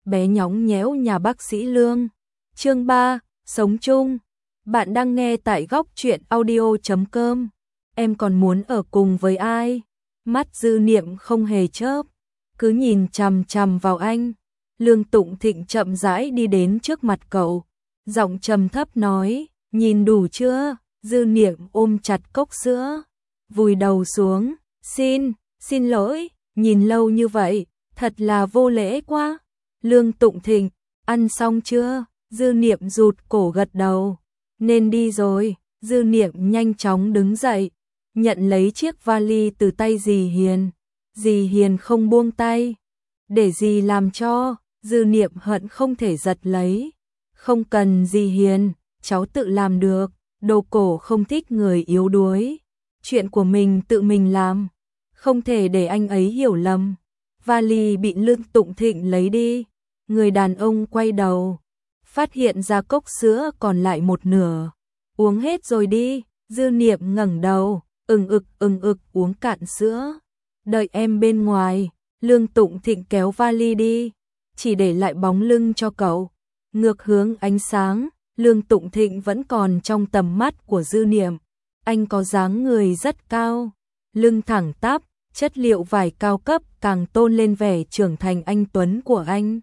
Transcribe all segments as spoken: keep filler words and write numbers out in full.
bé nhõng nhẽo nhà bác sĩ Lương. Chương ba, sống chung. Bạn đang nghe tại góc truyện audio chấm com. Em còn muốn ở cùng với ai? Mắt Dư Niệm không hề chớp, cứ nhìn chằm chằm vào anh. Lương Tụng Thịnh chậm rãi đi đến trước mặt cậu, giọng trầm thấp nói, nhìn đủ chưa? Dư Niệm ôm chặt cốc sữa, vùi đầu xuống, xin, xin lỗi, nhìn lâu như vậy, thật là vô lễ quá. Lương Tụng Thịnh, ăn xong chưa? Dư Niệm rụt cổ gật đầu, nên đi rồi. Dư Niệm nhanh chóng đứng dậy, nhận lấy chiếc vali từ tay dì Hiền. Dì Hiền không buông tay, để dì làm cho. Dư Niệm hận không thể giật lấy. Không cần dì Hiền, cháu tự làm được, đồ cổ không thích người yếu đuối. Chuyện của mình tự mình làm, không thể để anh ấy hiểu lầm. Vali bị Lương Tụng Thịnh lấy đi. Người đàn ông quay đầu, phát hiện ra cốc sữa còn lại một nửa. Uống hết rồi đi. Dư Niệm ngẩng đầu, ừng ực ừng ực uống cạn sữa. Đợi em bên ngoài. Lương Tụng Thịnh kéo vali đi, chỉ để lại bóng lưng cho cậu. Ngược hướng ánh sáng, Lương Tụng Thịnh vẫn còn trong tầm mắt của Dư Niệm. Anh có dáng người rất cao, lưng thẳng tắp, chất liệu vải cao cấp càng tôn lên vẻ trưởng thành anh tuấn của anh.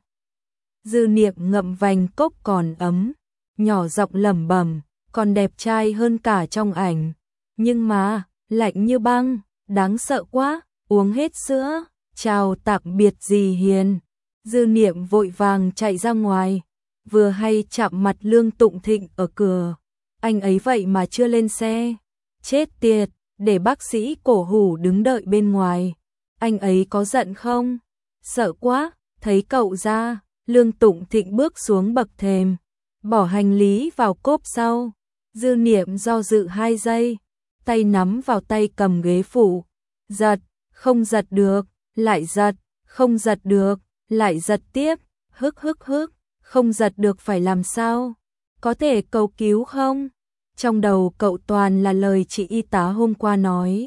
Dư Niệm ngậm vành cốc còn ấm, nhỏ giọng lẩm bẩm, còn đẹp trai hơn cả trong ảnh. Nhưng mà, lạnh như băng, đáng sợ quá. Uống hết sữa, chào tạm biệt dì Hiền. Dư Niệm vội vàng chạy ra ngoài, vừa hay chạm mặt Lương Tụng Thịnh ở cửa. Anh ấy vậy mà chưa lên xe. Chết tiệt, để bác sĩ cổ hủ đứng đợi bên ngoài. Anh ấy có giận không? Sợ quá. Thấy cậu ra, Lương Tụng Thịnh bước xuống bậc thềm, bỏ hành lý vào cốp sau. Dư Niệm do dự hai giây, tay nắm vào tay cầm ghế phụ. Giật, không giật được, lại giật, không giật được, lại giật tiếp. Hức hức hức, không giật được phải làm sao? Có thể cầu cứu không? Trong đầu cậu toàn là lời chị y tá hôm qua nói.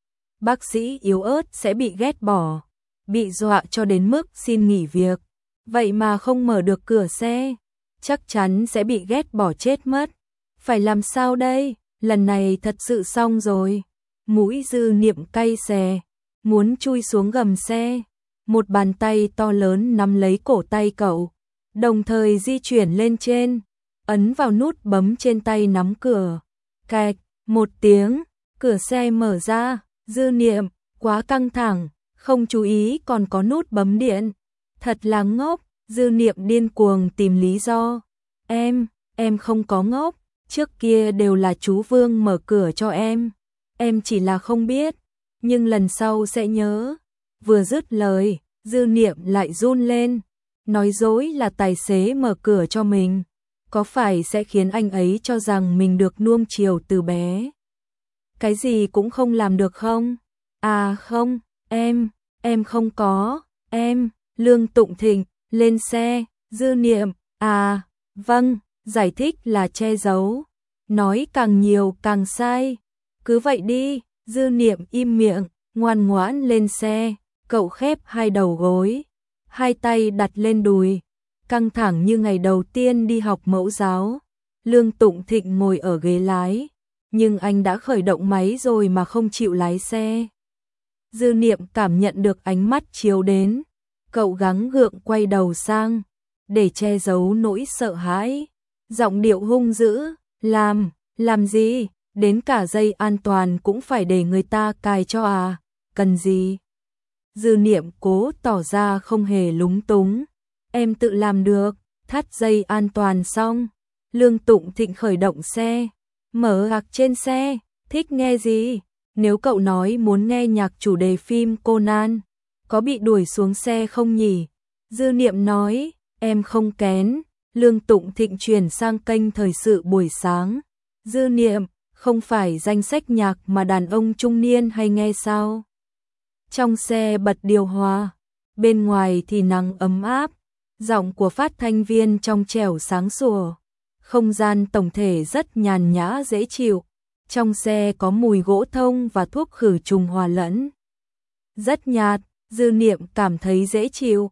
Bác sĩ yếu ớt sẽ bị ghét bỏ, bị dọa cho đến mức xin nghỉ việc. Vậy mà không mở được cửa xe, chắc chắn sẽ bị ghét bỏ chết mất. Phải làm sao đây? Lần này thật sự xong rồi. Mũi Dư Niệm cay xè, muốn chui xuống gầm xe. Một bàn tay to lớn nắm lấy cổ tay cậu, đồng thời di chuyển lên trên, ấn vào nút bấm trên tay nắm cửa. Cạch, một tiếng, cửa xe mở ra. Dư Niệm, quá căng thẳng, không chú ý còn có nút bấm điện. Thật là ngốc. Dư Niệm điên cuồng tìm lý do. Em, em không có ngốc, trước kia đều là chú Vương mở cửa cho em. Em chỉ là không biết, nhưng lần sau sẽ nhớ. Vừa dứt lời, Dư Niệm lại run lên, nói dối là tài xế mở cửa cho mình. Có phải sẽ khiến anh ấy cho rằng mình được nuông chiều từ bé, cái gì cũng không làm được không? À không, em, em không có, em. Lương Tụng Thịnh, lên xe. Dư Niệm, à, vâng, giải thích là che giấu. Nói càng nhiều càng sai. Cứ vậy đi. Dư Niệm im miệng, ngoan ngoãn lên xe. Cậu khép hai đầu gối, hai tay đặt lên đùi, căng thẳng như ngày đầu tiên đi học mẫu giáo. Lương Tụng Thịnh ngồi ở ghế lái, nhưng anh đã khởi động máy rồi mà không chịu lái xe. Dư Niệm cảm nhận được ánh mắt chiếu đến, cậu gắng gượng quay đầu sang, để che giấu nỗi sợ hãi. Giọng điệu hung dữ, làm, làm gì, đến cả dây an toàn cũng phải để người ta cài cho à, cần gì? Dư Niệm cố tỏ ra không hề lúng túng. Em tự làm được. Thắt dây an toàn xong, Lương Tụng Thịnh khởi động xe, mở nhạc trên xe. Thích nghe gì? Nếu cậu nói muốn nghe nhạc chủ đề phim Conan, có bị đuổi xuống xe không nhỉ? Dư Niệm nói, em không kén. Lương Tụng Thịnh chuyển sang kênh thời sự buổi sáng. Dư Niệm, không phải danh sách nhạc mà đàn ông trung niên hay nghe sao? Trong xe bật điều hòa, bên ngoài thì nắng ấm áp, giọng của phát thanh viên trong trẻo sáng sủa. Không gian tổng thể rất nhàn nhã dễ chịu. Trong xe có mùi gỗ thông và thuốc khử trùng hòa lẫn. Rất nhạt, Dư Niệm cảm thấy dễ chịu.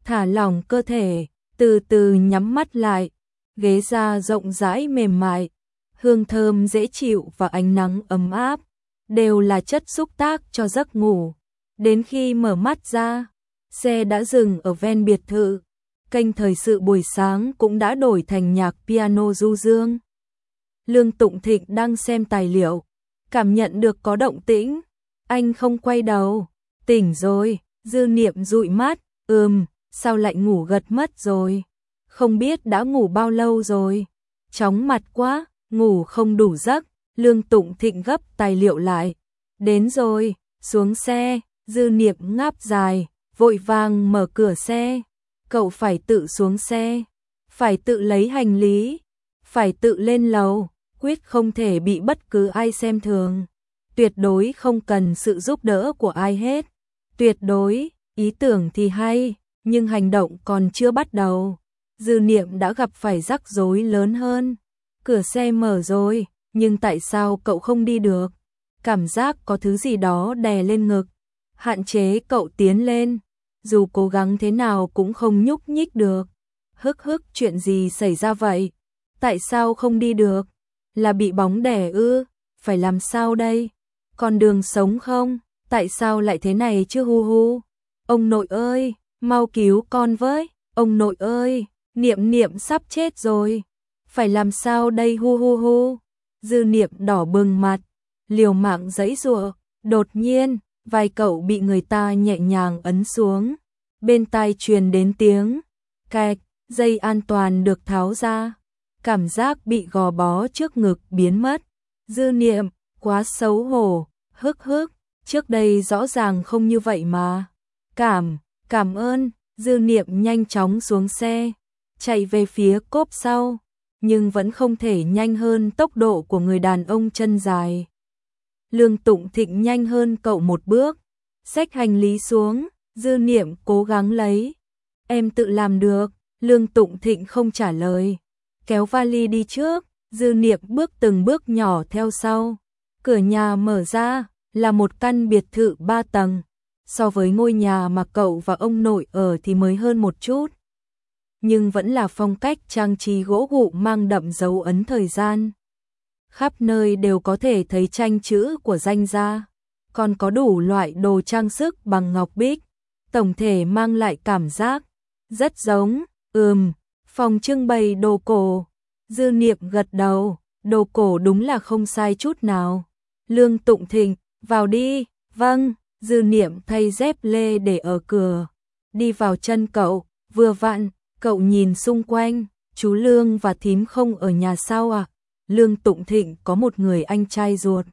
thả lỏng cơ thể, từ từ nhắm mắt lại, ghế da rộng rãi mềm mại, hương thơm dễ chịu và ánh nắng ấm áp, đều là chất xúc tác cho giấc ngủ. Đến khi mở mắt ra, xe đã dừng ở ven biệt thự, kênh thời sự buổi sáng cũng đã đổi thành nhạc piano du dương. Lương Tụng Thịnh đang xem tài liệu, cảm nhận được có động tĩnh, anh không quay đầu. Tỉnh rồi, Dư Niệm dụi mắt, ừm, sao lại ngủ gật mất rồi? Không biết đã ngủ bao lâu rồi? Chóng mặt quá, ngủ không đủ giấc. Lương Tụng Thịnh gấp tài liệu lại. Đến rồi, xuống xe. Dư Niệm ngáp dài, vội vàng mở cửa xe. Cậu phải tự xuống xe, phải tự lấy hành lý, phải tự lên lầu, quyết không thể bị bất cứ ai xem thường. Tuyệt đối không cần sự giúp đỡ của ai hết. Tuyệt đối, ý tưởng thì hay, nhưng hành động còn chưa bắt đầu. Dư Niệm đã gặp phải rắc rối lớn hơn. Cửa xe mở rồi, nhưng tại sao cậu không đi được? Cảm giác có thứ gì đó đè lên ngực, hạn chế cậu tiến lên. Dù cố gắng thế nào cũng không nhúc nhích được. Hức hức, chuyện gì xảy ra vậy? Tại sao không đi được? Là bị bóng đè ư? Phải làm sao đây? Còn đường sống không? Tại sao lại thế này chứ hu hu? Ông nội ơi, mau cứu con với. Ông nội ơi, Niệm Niệm sắp chết rồi. Phải làm sao đây hu hu hu? Dư Niệm đỏ bừng mặt, liều mạng giãy giụa. Đột nhiên, vai cậu bị người ta nhẹ nhàng ấn xuống. Bên tai truyền đến tiếng cạch, dây an toàn được tháo ra. Cảm giác bị gò bó trước ngực biến mất. Dư Niệm, quá xấu hổ, hức hức, trước đây rõ ràng không như vậy mà. Cảm, cảm ơn. Dư Niệm nhanh chóng xuống xe, chạy về phía cốp sau, nhưng vẫn không thể nhanh hơn tốc độ của người đàn ông chân dài. Lương Tụng Thịnh nhanh hơn cậu một bước, xách hành lý xuống. Dư Niệm cố gắng lấy. Em tự làm được. Lương Tụng Thịnh không trả lời, kéo vali đi trước. Dư Niệm bước từng bước nhỏ theo sau. Cửa nhà mở ra, là một căn biệt thự ba tầng. So với ngôi nhà mà cậu và ông nội ở thì mới hơn một chút, nhưng vẫn là phong cách trang trí gỗ gụ mang đậm dấu ấn thời gian. Khắp nơi đều có thể thấy tranh chữ của danh gia, còn có đủ loại đồ trang sức bằng ngọc bích. Tổng thể mang lại cảm giác rất giống, ừm, phòng trưng bày đồ cổ. Dư Niệm gật đầu, đồ cổ đúng là không sai chút nào. Lương Tụng Thịnh, vào đi. Vâng. Dư Niệm thay dép lê để ở cửa, đi vào chân cậu. Vừa vặn, cậu nhìn xung quanh, chú Lương và thím không ở nhà sao à? Lương Tụng Thịnh có một người anh trai ruột.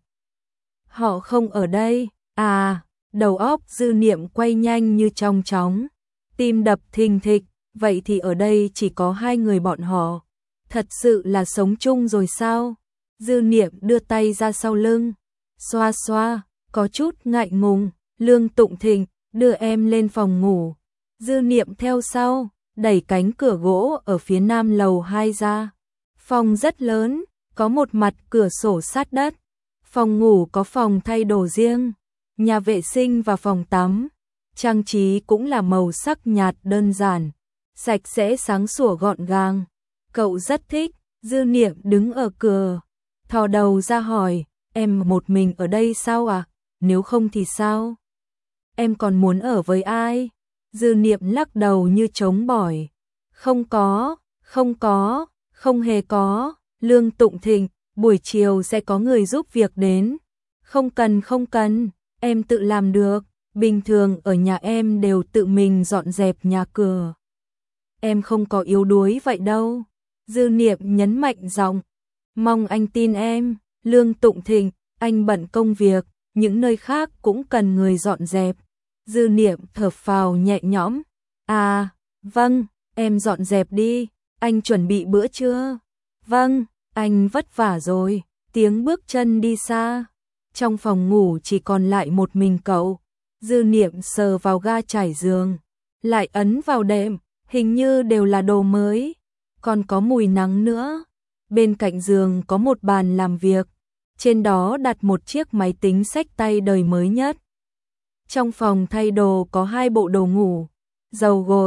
Họ không ở đây, à? Đầu óc Dư Niệm quay nhanh như trong chóng, tim đập thình thịch. Vậy thì ở đây chỉ có hai người bọn họ, thật sự là sống chung rồi sao? Dư Niệm đưa tay ra sau lưng, xoa xoa, có chút ngại ngùng. Lương Tụng Thịnh, đưa em lên phòng ngủ. Dư Niệm theo sau, đẩy cánh cửa gỗ ở phía nam lầu hai ra. Phòng rất lớn, có một mặt cửa sổ sát đất. Phòng ngủ có phòng thay đồ riêng, nhà vệ sinh và phòng tắm. Trang trí cũng là màu sắc nhạt đơn giản, sạch sẽ sáng sủa gọn gàng. Cậu rất thích. Dư Niệm đứng ở cửa, thò đầu ra hỏi, em một mình ở đây sao à? Nếu không thì sao? Em còn muốn ở với ai? Dư Niệm lắc đầu như trống bỏi. Không có, không có, không hề có. Lương Tụng Thịnh, buổi chiều sẽ có người giúp việc đến. Không cần không cần, em tự làm được. Bình thường ở nhà em đều tự mình dọn dẹp nhà cửa. Em không có yếu đuối vậy đâu. Dư Niệm nhấn mạnh giọng. Mong anh tin em. Lương Tụng Thịnh, anh bận công việc, những nơi khác cũng cần người dọn dẹp. Dư Niệm thở phào nhẹ nhõm. À, vâng, em dọn dẹp đi. Anh chuẩn bị bữa trưa. Vâng, anh vất vả rồi. Tiếng bước chân đi xa. Trong phòng ngủ chỉ còn lại một mình cậu. Dư Niệm sờ vào ga trải giường, lại ấn vào đệm, hình như đều là đồ mới, còn có mùi nắng nữa. Bên cạnh giường có một bàn làm việc, trên đó đặt một chiếc máy tính xách tay đời mới nhất. Trong phòng thay đồ có hai bộ đồ ngủ, dầu gội,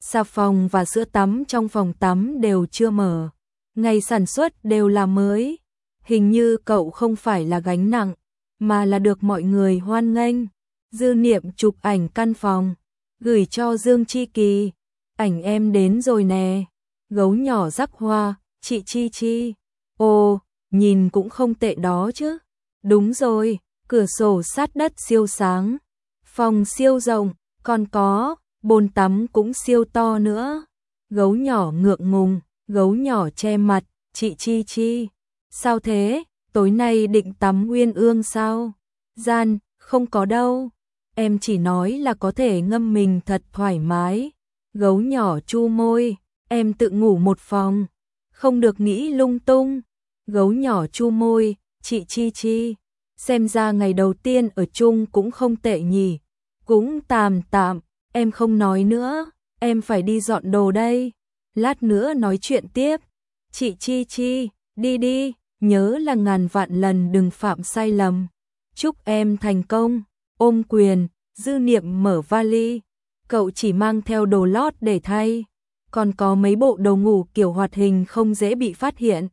Xà phòng và sữa tắm trong phòng tắm đều chưa mở. Ngày sản xuất đều là mới. Hình như cậu không phải là gánh nặng, mà là được mọi người hoan nghênh. Dư Niệm chụp ảnh căn phòng, gửi cho Dương Chi Kỳ. Ảnh em đến rồi nè. Gấu nhỏ rắc hoa, chị Chi Chi. Ồ, nhìn cũng không tệ đó chứ. Đúng rồi, cửa sổ sát đất siêu sáng. Phòng siêu rộng, còn có, bồn tắm cũng siêu to nữa. Gấu nhỏ ngượng ngùng, gấu nhỏ che mặt, chị Chi Chi. Sao thế, tối nay định tắm Uyên Ương sao? Gian, không có đâu. Em chỉ nói là có thể ngâm mình thật thoải mái. Gấu nhỏ chu môi, em tự ngủ một phòng. Không được nghĩ lung tung. Gấu nhỏ chu môi, chị Chi Chi. Xem ra ngày đầu tiên ở chung cũng không tệ nhỉ. Cũng tạm tạm, em không nói nữa, em phải đi dọn đồ đây. Lát nữa nói chuyện tiếp. Chị Chi Chi, đi đi, nhớ là ngàn vạn lần đừng phạm sai lầm. Chúc em thành công. Ôm quyền, Dư Niệm mở vali. Cậu chỉ mang theo đồ lót để thay. Còn có mấy bộ đồ ngủ kiểu hoạt hình không dễ bị phát hiện.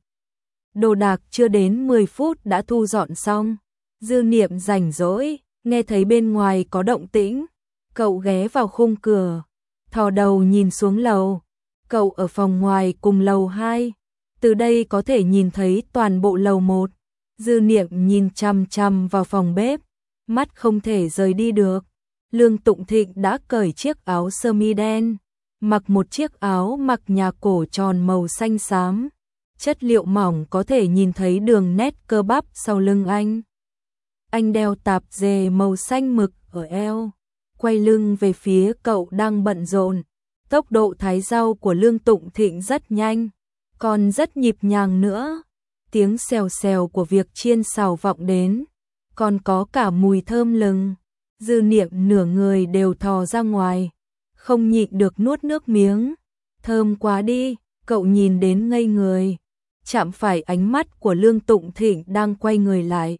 Đồ đạc chưa đến mười phút đã thu dọn xong. Dư Niệm rảnh rỗi, nghe thấy bên ngoài có động tĩnh. Cậu ghé vào khung cửa, thò đầu nhìn xuống lầu. Cậu ở phòng ngoài cùng lầu hai. Từ đây có thể nhìn thấy toàn bộ lầu một. Dư Niệm nhìn chằm chằm vào phòng bếp, mắt không thể rời đi được. Lương Tụng Thịnh đã cởi chiếc áo sơ mi đen, mặc một chiếc áo mặc nhà cổ tròn màu xanh xám. Chất liệu mỏng có thể nhìn thấy đường nét cơ bắp sau lưng anh. Anh đeo tạp dề màu xanh mực ở eo, quay lưng về phía cậu đang bận rộn. Tốc độ thái rau của Lương Tụng Thịnh rất nhanh, còn rất nhịp nhàng nữa. Tiếng xèo xèo của việc chiên xào vọng đến, còn có cả mùi thơm lừng. Dư Niệm nửa người đều thò ra ngoài, không nhịn được nuốt nước miếng. Thơm quá đi, cậu nhìn đến ngây người, chạm phải ánh mắt của Lương Tụng Thịnh đang quay người lại.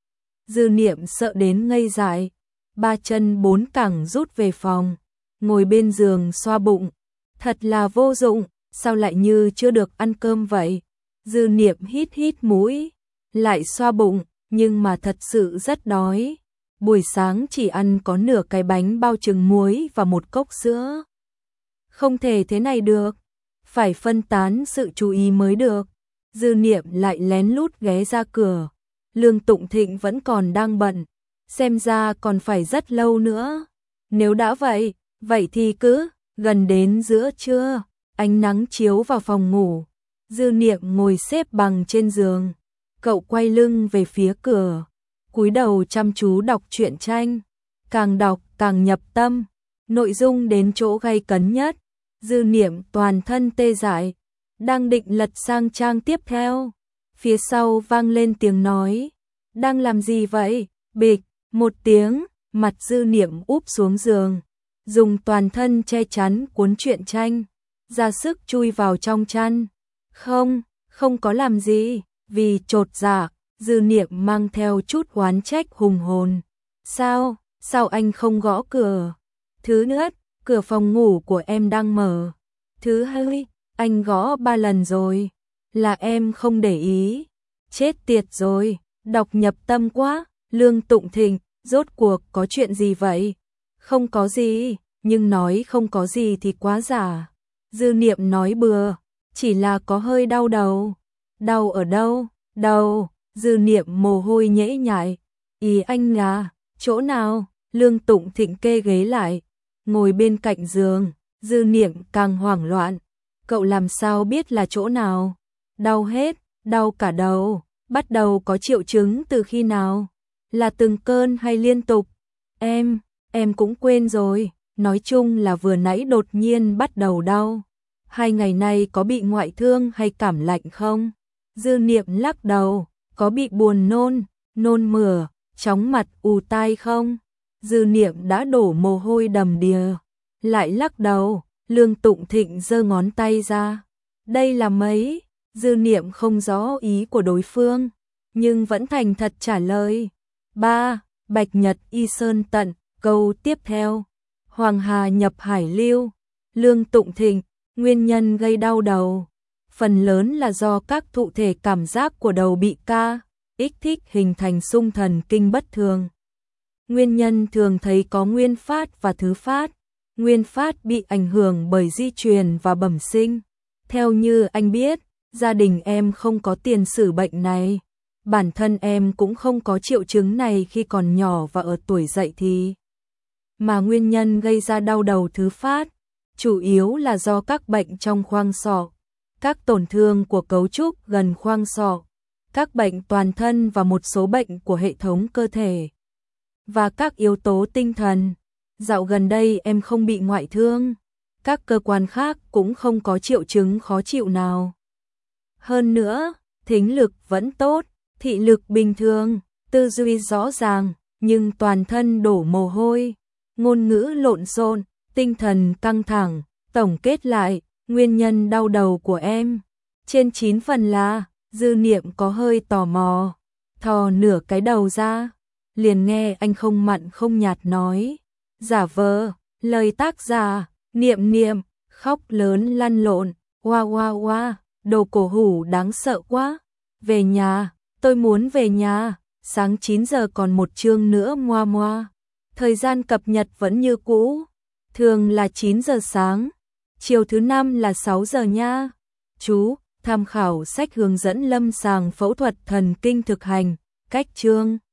Dư Niệm sợ đến ngây dại, ba chân bốn cẳng rút về phòng, ngồi bên giường xoa bụng. Thật là vô dụng, sao lại như chưa được ăn cơm vậy? Dư Niệm hít hít mũi, lại xoa bụng, nhưng mà thật sự rất đói. Buổi sáng chỉ ăn có nửa cái bánh bao trứng muối và một cốc sữa. Không thể thế này được, phải phân tán sự chú ý mới được. Dư Niệm lại lén lút ghé ra cửa. Lương Tụng Thịnh vẫn còn đang bận, xem ra còn phải rất lâu nữa. Nếu đã vậy, vậy thì cứ, gần đến giữa trưa, ánh nắng chiếu vào phòng ngủ. Dư Niệm ngồi xếp bằng trên giường, cậu quay lưng về phía cửa, cúi đầu chăm chú đọc truyện tranh. Càng đọc càng nhập tâm, nội dung đến chỗ gay cấn nhất. Dư Niệm toàn thân tê dại, đang định lật sang trang tiếp theo. Phía sau vang lên tiếng nói, đang làm gì vậy? Bịch, một tiếng, mặt Dư Niệm úp xuống giường, dùng toàn thân che chắn cuốn truyện tranh, ra sức chui vào trong chăn. Không, không có làm gì, vì chột dạ, Dư Niệm mang theo chút oán trách hùng hồn. Sao, sao anh không gõ cửa? Thứ nhất, cửa phòng ngủ của em đang mở. Thứ hai, anh gõ ba lần rồi, là em không để ý. Chết tiệt rồi, đọc nhập tâm quá. Lương Tụng Thịnh, rốt cuộc có chuyện gì vậy? Không có gì, nhưng nói không có gì thì quá giả. Dư Niệm nói bừa, chỉ là có hơi đau đầu. Đau ở đâu? Đầu. Dư Niệm mồ hôi nhễ nhại. Ý anh là, chỗ nào? Lương Tụng Thịnh kê ghế lại, ngồi bên cạnh giường. Dư Niệm càng hoảng loạn. Cậu làm sao biết là chỗ nào? Đau hết, đau cả đầu. Bắt đầu có triệu chứng từ khi nào? Là từng cơn hay liên tục? Em, em cũng quên rồi. Nói chung là vừa nãy đột nhiên bắt đầu đau. Hai ngày nay có bị ngoại thương hay cảm lạnh không? Dư Niệm lắc đầu. Có bị buồn nôn, nôn mửa, chóng mặt ù tai không? Dư Niệm đã đổ mồ hôi đầm đìa, lại lắc đầu. Lương Tụng Thịnh giơ ngón tay ra. Đây là mấy? Dư Niệm không rõ ý của đối phương, nhưng vẫn thành thật trả lời. Ba, Bạch Nhật Y Sơn tận. Câu tiếp theo, Hoàng Hà nhập hải lưu. Lương Tụng Thịnh, nguyên nhân gây đau đầu. Phần lớn là do các thụ thể cảm giác của đầu bị ca, kích thích hình thành xung thần kinh bất thường. Nguyên nhân thường thấy có nguyên phát và thứ phát. Nguyên phát bị ảnh hưởng bởi di truyền và bẩm sinh. Theo như anh biết, gia đình em không có tiền sử bệnh này. Bản thân em cũng không có triệu chứng này khi còn nhỏ và ở tuổi dậy thì. Mà nguyên nhân gây ra đau đầu thứ phát, chủ yếu là do các bệnh trong khoang sọ, các tổn thương của cấu trúc gần khoang sọ, các bệnh toàn thân và một số bệnh của hệ thống cơ thể. Và các yếu tố tinh thần. Dạo gần đây em không bị ngoại thương, các cơ quan khác cũng không có triệu chứng khó chịu nào. Hơn nữa, thính lực vẫn tốt, thị lực bình thường, tư duy rõ ràng, nhưng toàn thân đổ mồ hôi, ngôn ngữ lộn xộn, tinh thần căng thẳng. Tổng kết lại, nguyên nhân đau đầu của em, trên chín phần là, Dư Niệm có hơi tò mò, thò nửa cái đầu ra, liền nghe anh không mặn không nhạt nói. Giả vờ, lời tác giả, Niệm Niệm, khóc lớn lăn lộn, oa oa oa, đồ cổ hủ đáng sợ quá. Về nhà, tôi muốn về nhà, sáng chín giờ còn một chương nữa moa moa. Thời gian cập nhật vẫn như cũ, thường là chín giờ sáng, chiều thứ năm là sáu giờ nha. Chú, tham khảo sách hướng dẫn lâm sàng phẫu thuật thần kinh thực hành, cách chương.